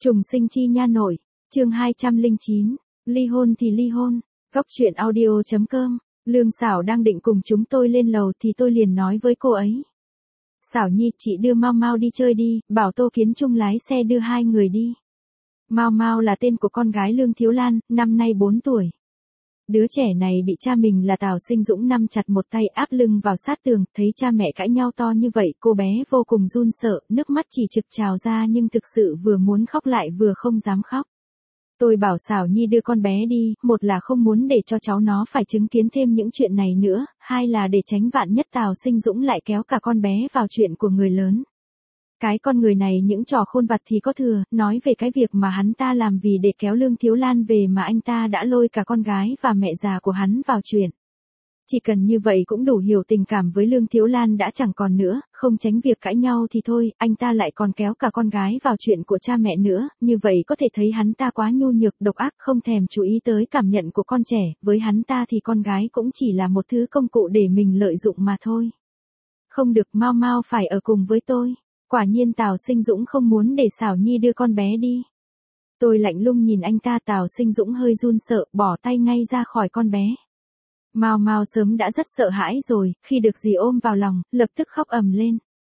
Trùng sinh chi nha nội, chương 209, ly hôn thì ly hôn, góc truyện audio.com, Lương Xảo đang định cùng chúng tôi lên lầu thì tôi liền nói với cô ấy. Xảo Nhi, chị đưa Mau Mau đi chơi đi, bảo Tô Kiến Trung lái xe đưa hai người đi. Mau Mau là tên của con gái Lương Thiếu Lan, năm nay 4 tuổi. Đứa trẻ này bị cha mình là Tào Sinh Dũng nắm chặt một tay áp lưng vào sát tường, thấy cha mẹ cãi nhau to như vậy, cô bé vô cùng run sợ, nước mắt chỉ trực trào ra nhưng thực sự vừa muốn khóc lại vừa không dám khóc. Tôi bảo Xảo Nhi đưa con bé đi, một là không muốn để cho cháu nó phải chứng kiến thêm những chuyện này nữa, hai là để tránh vạn nhất Tào Sinh Dũng lại kéo cả con bé vào chuyện của người lớn. Cái con người này những trò khôn vặt thì có thừa, nói về cái việc mà hắn ta làm vì để kéo Lương Thiếu Lan về mà anh ta đã lôi cả con gái và mẹ già của hắn vào chuyện. Chỉ cần như vậy cũng đủ hiểu tình cảm với Lương Thiếu Lan đã chẳng còn nữa, không tránh việc cãi nhau thì thôi, anh ta lại còn kéo cả con gái vào chuyện của cha mẹ nữa, như vậy có thể thấy hắn ta quá nhu nhược độc ác không thèm chú ý tới cảm nhận của con trẻ, với hắn ta thì con gái cũng chỉ là một thứ công cụ để mình lợi dụng mà thôi. Không được, Mau Mau phải ở cùng với tôi. Quả nhiên Tào Sinh Dũng không muốn để Xảo Nhi đưa con bé đi. Tôi lạnh lùng nhìn anh ta, Tào Sinh Dũng hơi run sợ, bỏ tay ngay ra khỏi con bé. Mau Mau sớm đã rất sợ hãi rồi, khi được dì ôm vào lòng, lập tức khóc ầm lên.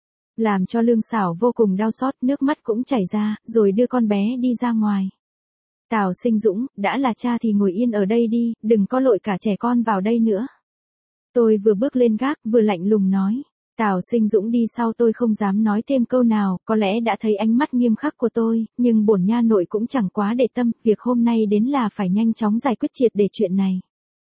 Làm cho Lương Xảo vô cùng đau xót, nước mắt cũng chảy ra, rồi đưa con bé đi ra ngoài. Tào Sinh Dũng, đã là cha thì ngồi yên ở đây đi, đừng có lội cả trẻ con vào đây nữa. Tôi vừa bước lên gác, vừa lạnh lùng nói. Tào Sinh Dũng đi sau tôi không dám nói thêm câu nào, có lẽ đã thấy ánh mắt nghiêm khắc của tôi, nhưng bổn nha nội cũng chẳng quá để tâm, việc hôm nay đến là phải nhanh chóng giải quyết triệt để chuyện này.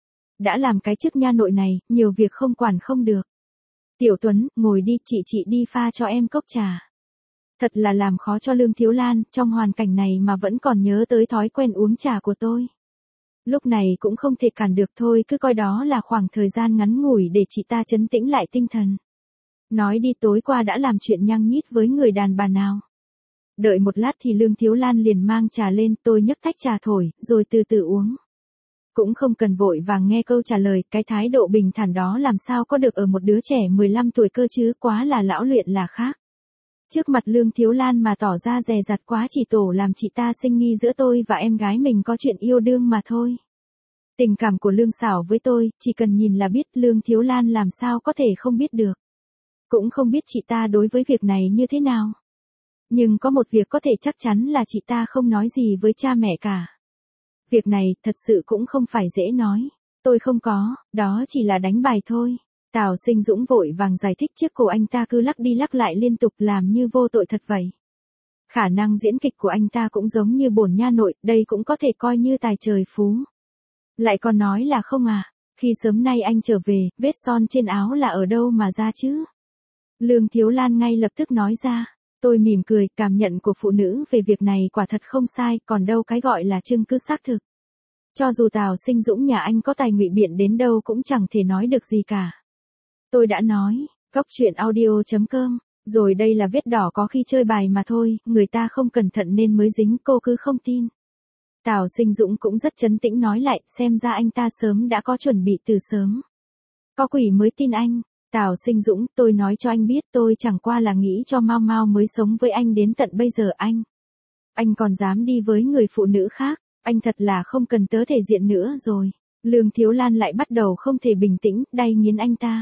Đã làm cái chức nha nội này, nhiều việc không quản không được. Tiểu Tuấn, ngồi đi, chị đi pha cho em cốc trà. Thật là làm khó cho Lương Thiếu Lan, trong hoàn cảnh này mà vẫn còn nhớ tới thói quen uống trà của tôi. Lúc này cũng không thể cản được thôi, cứ coi đó là khoảng thời gian ngắn ngủi để chị ta trấn tĩnh lại tinh thần. Nói đi, tối qua đã làm chuyện nhăng nhít với người đàn bà nào. Đợi một lát thì Lương Thiếu Lan liền mang trà lên, tôi nhấc tách trà thổi, rồi từ từ uống. Cũng không cần vội vàng nghe câu trả lời, cái thái độ bình thản đó làm sao có được ở một đứa trẻ 15 tuổi cơ chứ, quá là lão luyện là khác. Trước mặt Lương Thiếu Lan mà tỏ ra dè dặt quá chỉ tổ làm chị ta sinh nghi giữa tôi và em gái mình có chuyện yêu đương mà thôi. Tình cảm của Lương Xảo với tôi, chỉ cần nhìn là biết, Lương Thiếu Lan làm sao có thể không biết được. Cũng không biết chị ta đối với việc này như thế nào. Nhưng có một việc có thể chắc chắn là chị ta không nói gì với cha mẹ cả. Việc này thật sự cũng không phải dễ nói. Tôi không có, đó chỉ là đánh bài thôi. Tào Sinh Dũng vội vàng giải thích, chiếc cổ anh ta cứ lắc đi lắc lại liên tục làm như vô tội thật vậy. Khả năng diễn kịch của anh ta cũng giống như bổn nha nội, đây cũng có thể coi như tài trời phú. Lại còn nói là không à, khi sớm nay anh trở về, vết son trên áo là ở đâu mà ra chứ? Lương Thiếu Lan ngay lập tức nói ra. Tôi mỉm cười, cảm nhận của phụ nữ về việc này quả thật không sai, còn đâu cái gọi là chứng cứ xác thực. Cho dù Tào Sinh Dũng nhà anh có tài ngụy biện đến đâu cũng chẳng thể nói được gì cả. Tôi đã nói, góc truyện audio.com, rồi đây là vết đỏ có khi chơi bài mà thôi, người ta không cẩn thận nên mới dính, cô cứ không tin. Tào Sinh Dũng cũng rất trấn tĩnh nói lại, xem ra anh ta sớm đã có chuẩn bị từ sớm. Có quỷ mới tin anh. Tào Sinh Dũng, tôi nói cho anh biết, tôi chẳng qua là nghĩ cho Mau Mau mới sống với anh đến tận bây giờ anh. Anh còn dám đi với người phụ nữ khác, anh thật là không cần tớ thể diện nữa rồi. Lương Thiếu Lan lại bắt đầu không thể bình tĩnh, đay nghiến anh ta.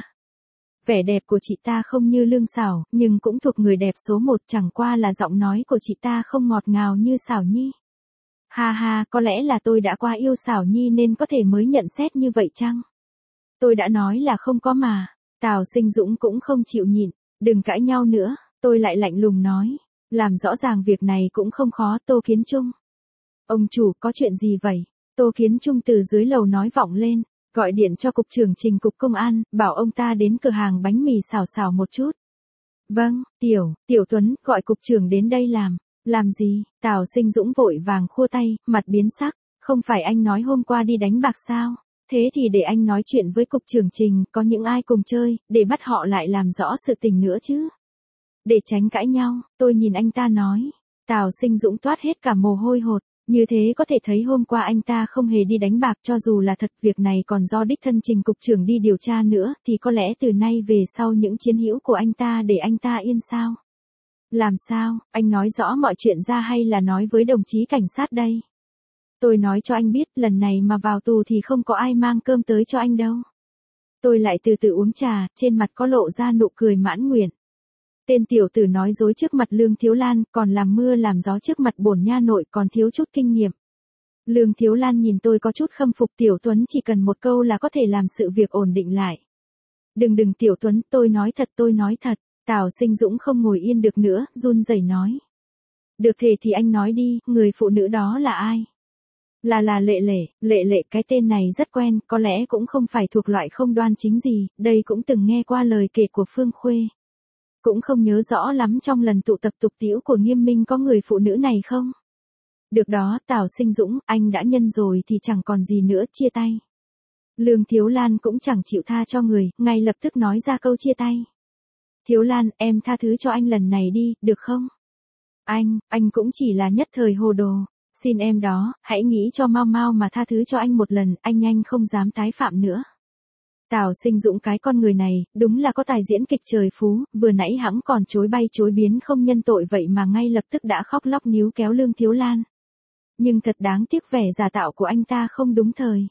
Vẻ đẹp của chị ta không như Lương Xảo, nhưng cũng thuộc người đẹp số 1, chẳng qua là giọng nói của chị ta không ngọt ngào như Xảo Nhi. Ha ha, có lẽ là tôi đã quá yêu Xảo Nhi nên có thể mới nhận xét như vậy chăng? Tôi đã nói là không có mà. Tào Sinh Dũng cũng không chịu nhịn, đừng cãi nhau nữa, tôi lại lạnh lùng nói, làm rõ ràng việc này cũng không khó. Tô Kiến Trung. Ông chủ, có chuyện gì vậy? Tô Kiến Trung từ dưới lầu nói vọng lên, gọi điện cho cục trưởng Trình cục công an, bảo ông ta đến cửa hàng bánh mì xào xào một chút. Vâng, Tiểu Tuấn, gọi cục trưởng đến đây làm gì? Tào Sinh Dũng vội vàng khua tay, mặt biến sắc, không phải anh nói hôm qua đi đánh bạc sao? Thế thì để anh nói chuyện với cục trưởng Trình, có những ai cùng chơi, để bắt họ lại làm rõ sự tình nữa chứ. Để tránh cãi nhau, tôi nhìn anh ta nói. Tào Sinh Dũng toát hết cả mồ hôi hột, như thế có thể thấy hôm qua anh ta không hề đi đánh bạc, cho dù là thật việc này còn do đích thân Trình cục trưởng đi điều tra nữa, thì có lẽ từ nay về sau những chiến hữu của anh ta để anh ta yên sao. Làm sao, anh nói rõ mọi chuyện ra hay là nói với đồng chí cảnh sát đây? Tôi nói cho anh biết, lần này mà vào tù thì không có ai mang cơm tới cho anh đâu. Tôi lại từ từ uống trà, trên mặt có lộ ra nụ cười mãn nguyện. Tên tiểu tử nói dối trước mặt Lương Thiếu Lan, còn làm mưa làm gió trước mặt bổn nha nội, còn thiếu chút kinh nghiệm. Lương Thiếu Lan nhìn tôi có chút khâm phục. Tiểu Tuấn chỉ cần một câu là có thể làm sự việc ổn định lại. Đừng Tiểu Tuấn, tôi nói thật. Tào Sinh Dũng không ngồi yên được nữa, run rẩy nói. Được thế thì anh nói đi, người phụ nữ đó là ai? Là Lệ Lệ, cái tên này rất quen, có lẽ cũng không phải thuộc loại không đoan chính gì, đây cũng từng nghe qua lời kể của Phương Khuê. Cũng không nhớ rõ lắm trong lần tụ tập tục tĩu của Nghiêm Minh có người phụ nữ này không? Được đó, Tào Sinh Dũng, anh đã nhân rồi thì chẳng còn gì nữa, chia tay. Lương Thiếu Lan cũng chẳng chịu tha cho người, ngay lập tức nói ra câu chia tay. Thiếu Lan, em tha thứ cho anh lần này đi, được không? Anh cũng chỉ là nhất thời hồ đồ. Xin em đó, hãy nghĩ cho mau mau mà tha thứ cho anh một lần, anh nhanh không dám tái phạm nữa. Tào Sinh Dũng cái con người này, đúng là có tài diễn kịch trời phú, vừa nãy hẵng còn chối bay chối biến không nhân tội vậy mà ngay lập tức đã khóc lóc níu kéo Lương Thiếu Lan. Nhưng thật đáng tiếc vẻ giả tạo của anh ta không đúng thời.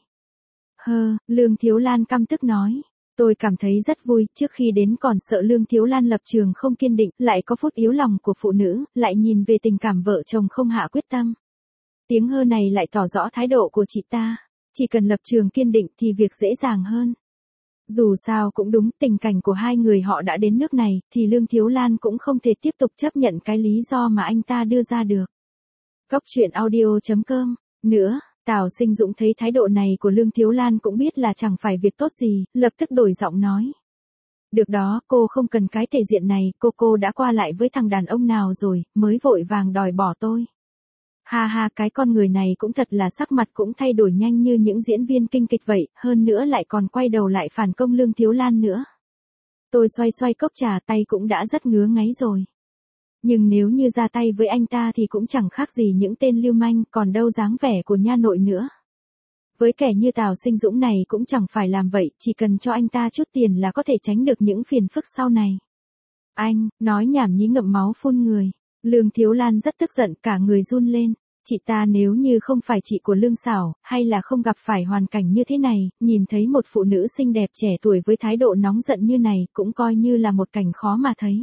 Lương Thiếu Lan căm tức nói. Tôi cảm thấy rất vui, trước khi đến còn sợ Lương Thiếu Lan lập trường không kiên định, lại có phút yếu lòng của phụ nữ, lại nhìn về tình cảm vợ chồng không hạ quyết tâm. Tiếng hơ này lại tỏ rõ thái độ của chị ta. Chỉ cần lập trường kiên định thì việc dễ dàng hơn. Dù sao cũng đúng, tình cảnh của hai người họ đã đến nước này, thì Lương Thiếu Lan cũng không thể tiếp tục chấp nhận cái lý do mà anh ta đưa ra được. Cốc truyện audio.com. Nữa, Tào Sinh Dũng thấy thái độ này của Lương Thiếu Lan cũng biết là chẳng phải việc tốt gì, lập tức đổi giọng nói. Được đó, cô không cần cái thể diện này, cô đã qua lại với thằng đàn ông nào rồi, mới vội vàng đòi bỏ tôi. Ha, cái con người này cũng thật là sắc mặt cũng thay đổi nhanh như những diễn viên kinh kịch vậy, hơn nữa lại còn quay đầu lại phản công Lương Thiếu Lan nữa. Tôi xoay cốc trà, tay cũng đã rất ngứa ngáy rồi. Nhưng nếu như ra tay với anh ta thì cũng chẳng khác gì những tên lưu manh, còn đâu dáng vẻ của nha nội nữa. Với kẻ như Tào Sinh Dũng này cũng chẳng phải làm vậy, chỉ cần cho anh ta chút tiền là có thể tránh được những phiền phức sau này. Anh, nói nhảm nhí ngậm máu phun người. Lương Thiếu Lan rất tức giận, cả người run lên. Chị ta nếu như không phải chị của Lương Xảo, hay là không gặp phải hoàn cảnh như thế này, nhìn thấy một phụ nữ xinh đẹp trẻ tuổi với thái độ nóng giận như này, cũng coi như là một cảnh khó mà thấy.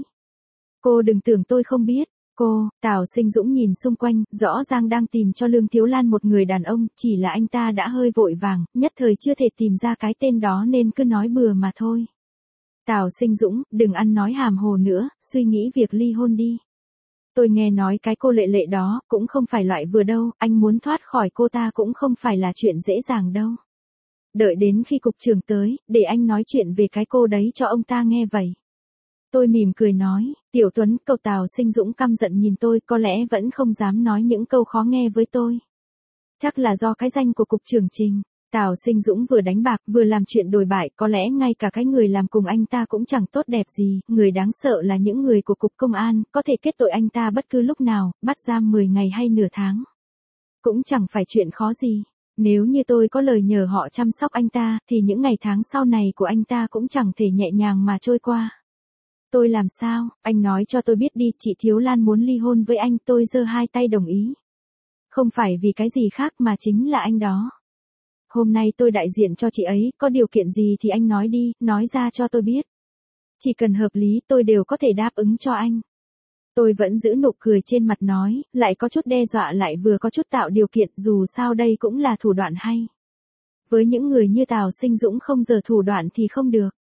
Cô đừng tưởng tôi không biết. Tào Sinh Dũng nhìn xung quanh, rõ ràng đang tìm cho Lương Thiếu Lan một người đàn ông, chỉ là anh ta đã hơi vội vàng, nhất thời chưa thể tìm ra cái tên đó nên cứ nói bừa mà thôi. Tào Sinh Dũng, đừng ăn nói hàm hồ nữa, suy nghĩ việc ly hôn đi. Tôi nghe nói cái cô Lệ Lệ đó, cũng không phải loại vừa đâu, anh muốn thoát khỏi cô ta cũng không phải là chuyện dễ dàng đâu. Đợi đến khi cục trưởng tới, để anh nói chuyện về cái cô đấy cho ông ta nghe vậy. Tôi mỉm cười nói, Tiểu Tuấn, cậu Tào Sinh Dũng căm giận nhìn tôi, có lẽ vẫn không dám nói những câu khó nghe với tôi. Chắc là do cái danh của cục trưởng Trình. Tào Sinh Dũng vừa đánh bạc, vừa làm chuyện đồi bại, có lẽ ngay cả cái người làm cùng anh ta cũng chẳng tốt đẹp gì, người đáng sợ là những người của cục công an, có thể kết tội anh ta bất cứ lúc nào, bắt giam 10 ngày hay nửa tháng. Cũng chẳng phải chuyện khó gì. Nếu như tôi có lời nhờ họ chăm sóc anh ta, thì những ngày tháng sau này của anh ta cũng chẳng thể nhẹ nhàng mà trôi qua. Tôi làm sao, anh nói cho tôi biết đi, chị Thiếu Lan muốn ly hôn với anh, tôi giơ hai tay đồng ý. Không phải vì cái gì khác mà chính là anh đó. Hôm nay tôi đại diện cho chị ấy, có điều kiện gì thì anh nói đi, nói ra cho tôi biết. Chỉ cần hợp lý tôi đều có thể đáp ứng cho anh. Tôi vẫn giữ nụ cười trên mặt nói, lại có chút đe dọa lại vừa có chút tạo điều kiện, dù sao đây cũng là thủ đoạn hay. Với những người như Tào Sinh Dũng không giờ thủ đoạn thì không được.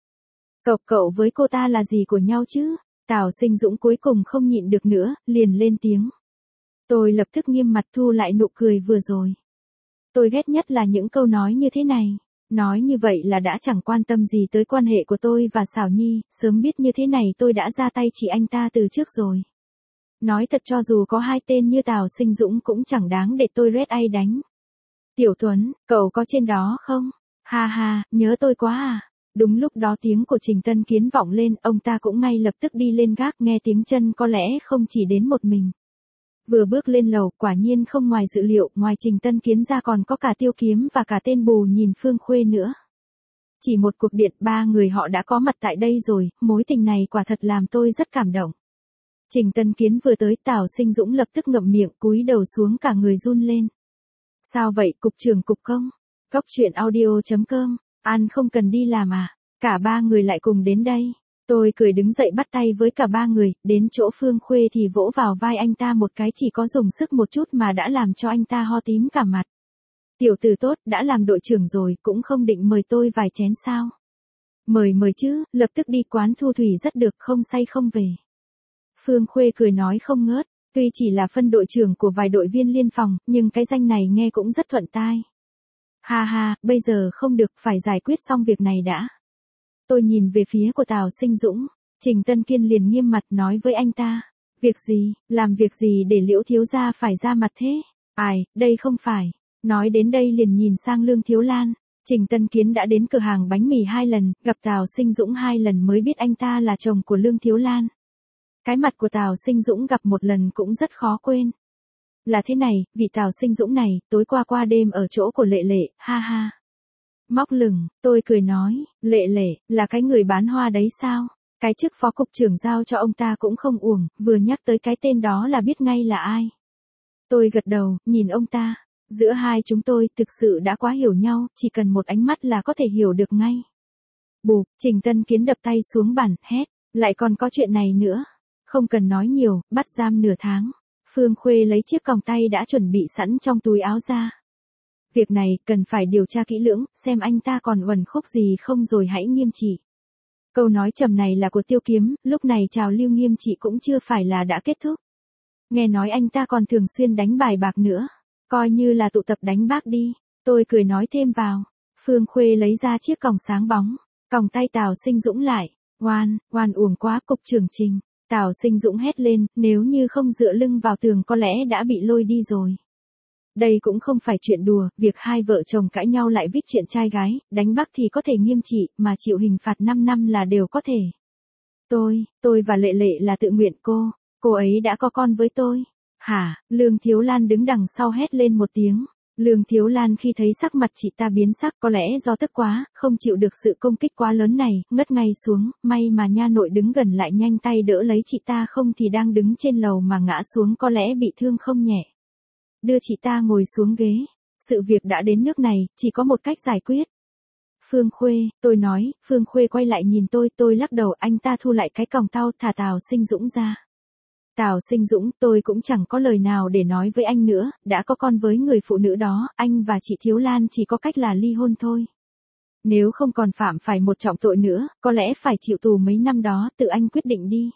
Cậu với cô ta là gì của nhau chứ? Tào Sinh Dũng cuối cùng không nhịn được nữa, liền lên tiếng. Tôi lập tức nghiêm mặt thu lại nụ cười vừa rồi. Tôi ghét nhất là những câu nói như thế này. Nói như vậy là đã chẳng quan tâm gì tới quan hệ của tôi và Xảo Nhi, sớm biết như thế này tôi đã ra tay chỉ anh ta từ trước rồi. Nói thật cho dù có hai tên như Tào Sinh Dũng cũng chẳng đáng để tôi red ai đánh. Tiểu Tuấn, cậu có trên đó không? Ha, nhớ tôi quá à. Đúng lúc đó tiếng của Trình Tân Kiến vọng lên, ông ta cũng ngay lập tức đi lên gác, nghe tiếng chân có lẽ không chỉ đến một mình. Vừa bước lên lầu, quả nhiên không ngoài dự liệu, ngoài Trình Tân Kiến ra còn có cả Tiêu Kiếm và cả tên bù nhìn Phương Khuê nữa. Chỉ một cuộc điện, ba người họ đã có mặt tại đây rồi, mối tình này quả thật làm tôi rất cảm động. Trình Tân Kiến vừa tới, Tào Sinh Dũng lập tức ngậm miệng, cúi đầu xuống cả người run lên. Sao vậy, cục trưởng cục công? Cốc truyện audio.com, An không cần đi làm à? Cả ba người lại cùng đến đây. Tôi cười đứng dậy bắt tay với cả ba người, đến chỗ Phương Khuê thì vỗ vào vai anh ta một cái, chỉ có dùng sức một chút mà đã làm cho anh ta ho tím cả mặt. Tiểu tử tốt, đã làm đội trưởng rồi, cũng không định mời tôi vài chén sao? Mời chứ, lập tức đi quán thu thủy rất được, không say không về. Phương Khuê cười nói không ngớt, tuy chỉ là phân đội trưởng của vài đội viên liên phòng, nhưng cái danh này nghe cũng rất thuận tai. Ha ha, bây giờ không được, phải giải quyết xong việc này đã. Tôi nhìn về phía của Tào Sinh Dũng, Trình Tân Kiên liền nghiêm mặt nói với anh ta. Việc gì, làm việc gì để Liễu thiếu gia phải ra mặt thế? Ai, đây không phải. Nói đến đây liền nhìn sang Lương Thiếu Lan. Trình Tân Kiến đã đến cửa hàng bánh mì 2 lần, gặp Tào Sinh Dũng 2 lần mới biết anh ta là chồng của Lương Thiếu Lan. Cái mặt của Tào Sinh Dũng gặp một lần cũng rất khó quên. Là thế này, vị Tào Sinh Dũng này, tối qua đêm ở chỗ của Lệ Lệ, ha ha. Móc lửng, tôi cười nói, Lệ Lệ, là cái người bán hoa đấy sao? Cái chức phó cục trưởng giao cho ông ta cũng không uổng, vừa nhắc tới cái tên đó là biết ngay là ai. Tôi gật đầu, nhìn ông ta. Giữa hai chúng tôi thực sự đã quá hiểu nhau, chỉ cần một ánh mắt là có thể hiểu được ngay. Bụp, Trình Tân Kiến đập tay xuống bàn, hét, lại còn có chuyện này nữa. Không cần nói nhiều, bắt giam nửa tháng. Phương Khuê lấy chiếc còng tay đã chuẩn bị sẵn trong túi áo ra. Việc này cần phải điều tra kỹ lưỡng, xem anh ta còn uẩn khúc gì không rồi hãy nghiêm trị. Câu nói trầm này là của Tiêu Kiếm, lúc này trào lưu nghiêm trị cũng chưa phải là đã kết thúc. Nghe nói anh ta còn thường xuyên đánh bài bạc nữa. Coi như là tụ tập đánh bác đi. Tôi cười nói thêm vào. Phương Khuê lấy ra chiếc còng sáng bóng. Còng tay Tào Sinh Dũng lại. Oan uổng quá cục trưởng Trình. Tào Sinh Dũng hét lên, nếu như không dựa lưng vào tường có lẽ đã bị lôi đi rồi. Đây cũng không phải chuyện đùa, việc hai vợ chồng cãi nhau lại vít chuyện trai gái, đánh bác thì có thể nghiêm trị, mà chịu hình phạt 5 năm là đều có thể. Tôi và Lệ Lệ là tự nguyện cô ấy đã có con với tôi. Hả, Lương Thiếu Lan đứng đằng sau hét lên một tiếng. Lương Thiếu Lan khi thấy sắc mặt chị ta biến sắc có lẽ do tức quá, không chịu được sự công kích quá lớn này, ngất ngay xuống, may mà nha nội đứng gần lại nhanh tay đỡ lấy chị ta không thì đang đứng trên lầu mà ngã xuống có lẽ bị thương không nhẹ. Đưa chị ta ngồi xuống ghế. Sự việc đã đến nước này, chỉ có một cách giải quyết. Phương Khuê, tôi nói, Phương Khuê quay lại nhìn tôi lắc đầu, anh ta thu lại cái còng tao thả Tào Sinh Dũng ra. Tào Sinh Dũng, tôi cũng chẳng có lời nào để nói với anh nữa, đã có con với người phụ nữ đó, anh và chị Thiếu Lan chỉ có cách là ly hôn thôi. Nếu không còn phạm phải một trọng tội nữa, có lẽ phải chịu tù mấy năm đó, tự anh quyết định đi.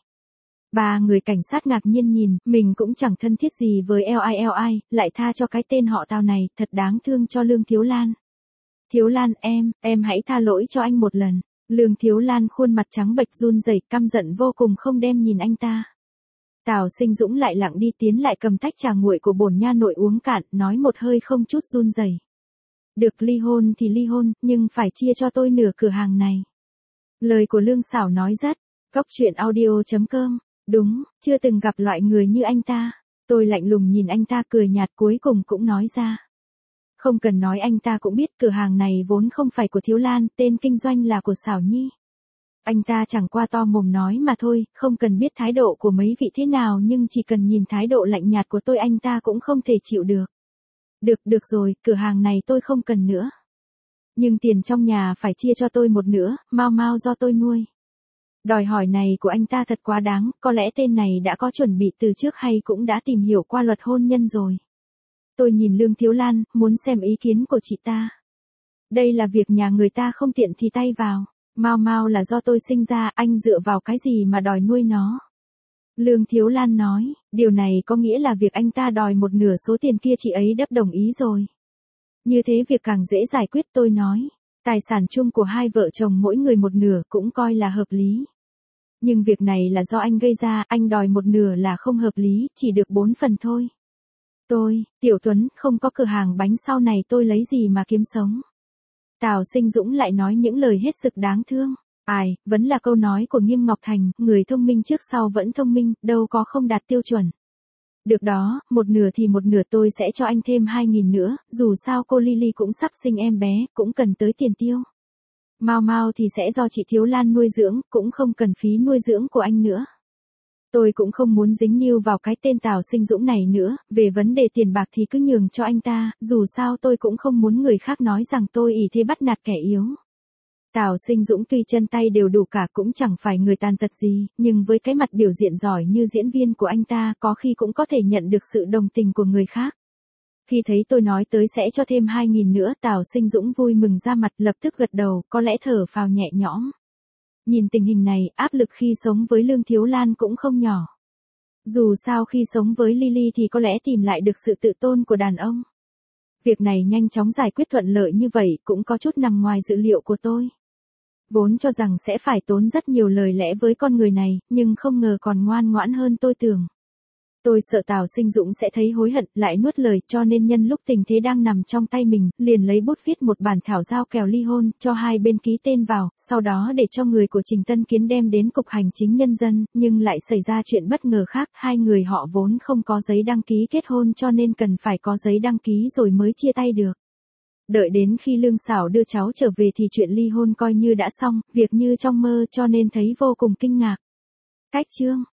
Ba người cảnh sát ngạc nhiên nhìn, mình cũng chẳng thân thiết gì với LI, lại tha cho cái tên họ Tào này, thật đáng thương cho Lương Thiếu Lan. Thiếu Lan, em hãy tha lỗi cho anh một lần. Lương Thiếu Lan khuôn mặt trắng bệch run rẩy, căm giận vô cùng không đem nhìn anh ta. Tào Sinh Dũng lại lặng đi tiến lại cầm tách trà nguội của bổn nha nội uống cạn, nói một hơi không chút run rẩy. Được ly hôn thì ly hôn, nhưng phải chia cho tôi nửa cửa hàng này. Lời của Lương Xảo nói rất, Cốc truyện audio.com, đúng, chưa từng gặp loại người như anh ta. Tôi lạnh lùng nhìn anh ta cười nhạt cuối cùng cũng nói ra. Không cần nói anh ta cũng biết cửa hàng này vốn không phải của Thiếu Lan, tên kinh doanh là của Xảo Nhi. Anh ta chẳng qua to mồm nói mà thôi, không cần biết thái độ của mấy vị thế nào nhưng chỉ cần nhìn thái độ lạnh nhạt của tôi anh ta cũng không thể chịu được. Được rồi, cửa hàng này tôi không cần nữa. Nhưng tiền trong nhà phải chia cho tôi một nửa, mau do tôi nuôi. Đòi hỏi này của anh ta thật quá đáng, có lẽ tên này đã có chuẩn bị từ trước hay cũng đã tìm hiểu qua luật hôn nhân rồi. Tôi nhìn Lương Thiếu Lan, muốn xem ý kiến của chị ta. Đây là việc nhà người ta không tiện thì tay vào. Mau là do tôi sinh ra, anh dựa vào cái gì mà đòi nuôi nó. Lương Thiếu Lan nói, điều này có nghĩa là việc anh ta đòi một nửa số tiền kia chị ấy đã đồng ý rồi. Như thế việc càng dễ giải quyết tôi nói. Tài sản chung của hai vợ chồng mỗi người một nửa cũng coi là hợp lý. Nhưng việc này là do anh gây ra, anh đòi một nửa là không hợp lý, chỉ được 4 phần thôi. Tiểu Tuấn, không có cửa hàng bánh sau này tôi lấy gì mà kiếm sống. Tào Sinh Dũng lại nói những lời hết sức đáng thương. Vẫn là câu nói của Nghiêm Ngọc Thành, người thông minh trước sau vẫn thông minh, đâu có không đạt tiêu chuẩn. Được đó, một nửa thì một nửa tôi sẽ cho anh thêm 2.000 nữa, dù sao cô Lily cũng sắp sinh em bé, cũng cần tới tiền tiêu. Mau thì sẽ do chị Thiếu Lan nuôi dưỡng, cũng không cần phí nuôi dưỡng của anh nữa. Tôi cũng không muốn dính níu vào cái tên Tào Sinh Dũng này nữa, về vấn đề tiền bạc thì cứ nhường cho anh ta, dù sao tôi cũng không muốn người khác nói rằng tôi ỷ thế bắt nạt kẻ yếu. Tào Sinh Dũng tuy chân tay đều đủ cả cũng chẳng phải người tàn tật gì, nhưng với cái mặt biểu diễn giỏi như diễn viên của anh ta có khi cũng có thể nhận được sự đồng tình của người khác. Khi thấy tôi nói tới sẽ cho thêm 2.000 nữa, Tào Sinh Dũng vui mừng ra mặt, lập tức gật đầu, có lẽ thở phào nhẹ nhõm. Nhìn tình hình này, áp lực khi sống với Lương Thiếu Lan cũng không nhỏ. Dù sao khi sống với Lily thì có lẽ tìm lại được sự tự tôn của đàn ông. Việc này nhanh chóng giải quyết thuận lợi như vậy cũng có chút nằm ngoài dự liệu của tôi. Vốn cho rằng sẽ phải tốn rất nhiều lời lẽ với con người này, nhưng không ngờ còn ngoan ngoãn hơn tôi tưởng. Tôi sợ Tào Sinh Dũng sẽ thấy hối hận, lại nuốt lời, cho nên nhân lúc tình thế đang nằm trong tay mình, liền lấy bút viết một bản thảo giao kèo ly hôn, cho hai bên ký tên vào, sau đó để cho người của Trình Tân Kiến đem đến Cục Hành chính Nhân dân, nhưng lại xảy ra chuyện bất ngờ khác, hai người họ vốn không có giấy đăng ký kết hôn cho nên cần phải có giấy đăng ký rồi mới chia tay được. Đợi đến khi Lương Sảo đưa cháu trở về thì chuyện ly hôn coi như đã xong, việc như trong mơ cho nên thấy vô cùng kinh ngạc. Cách chương